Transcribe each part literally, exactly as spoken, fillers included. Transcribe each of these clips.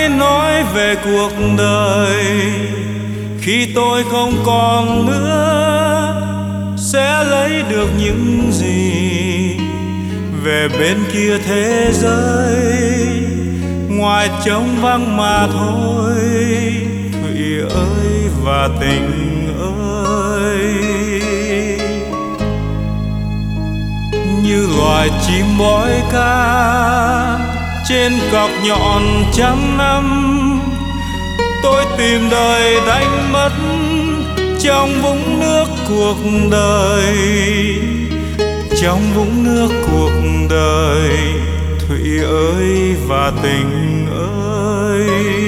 nói về cuộc đời khi tôi không còn nữa, sẽ lấy được những gì về bên kia thế giới, ngoài trống vắng mà thôi. Thủy ơi và tình ơi, như loài chim bói ca trên cọc nhọn trăm năm, tôi tìm đời đánh mất trong vũng nước cuộc đời, trong vũng nước cuộc đời. Thủy ơi và tình ơi,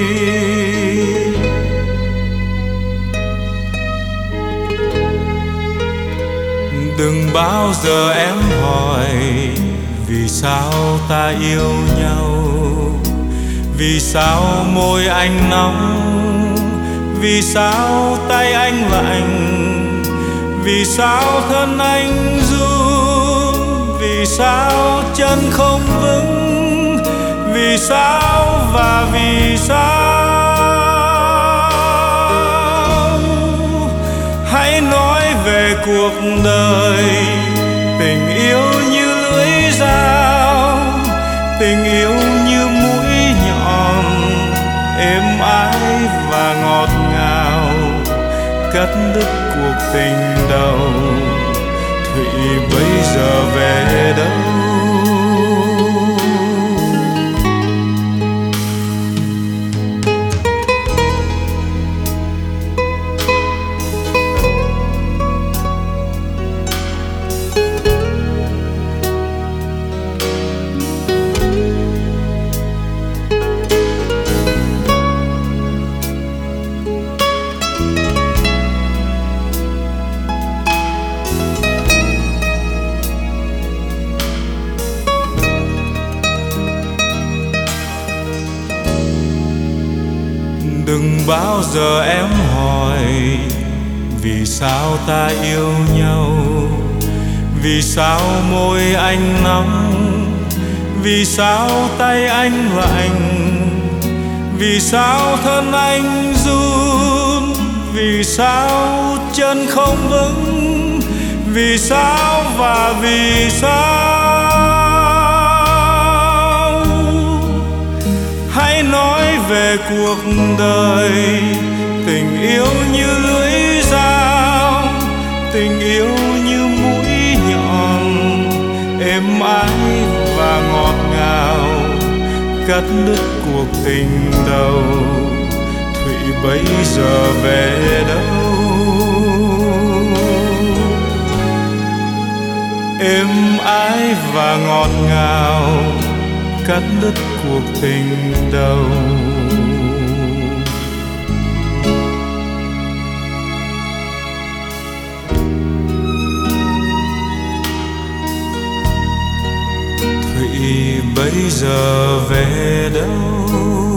đừng bao giờ em hỏi vì sao ta yêu nhau, vì sao môi anh nóng, vì sao tay anh lạnh, vì sao thân anh run, vì sao chân không vững, vì sao và vì sao. Hãy nói về cuộc đời, tình yêu như lưỡi dao, tình yêu như mũi nhọn, êm ái và ngọt ngào, cắt đứt cuộc tình đầu. Thủy bây giờ về đâu? Đừng bao giờ em hỏi vì sao ta yêu nhau, vì sao môi anh nóng, vì sao tay anh lạnh, vì sao thân anh run, vì sao chân không vững, vì sao và vì sao. Hãy nói về cuộc đời, tình yêu như lưỡi dao, tình yêu như mũi nhọn, êm ái và ngọt ngào, cắt đứt cuộc tình đầu. Thủy bây giờ về đâu? Êm ái và ngọt ngào, cắt đứt cuộc tình đầu. Thủy bây giờ về đâu?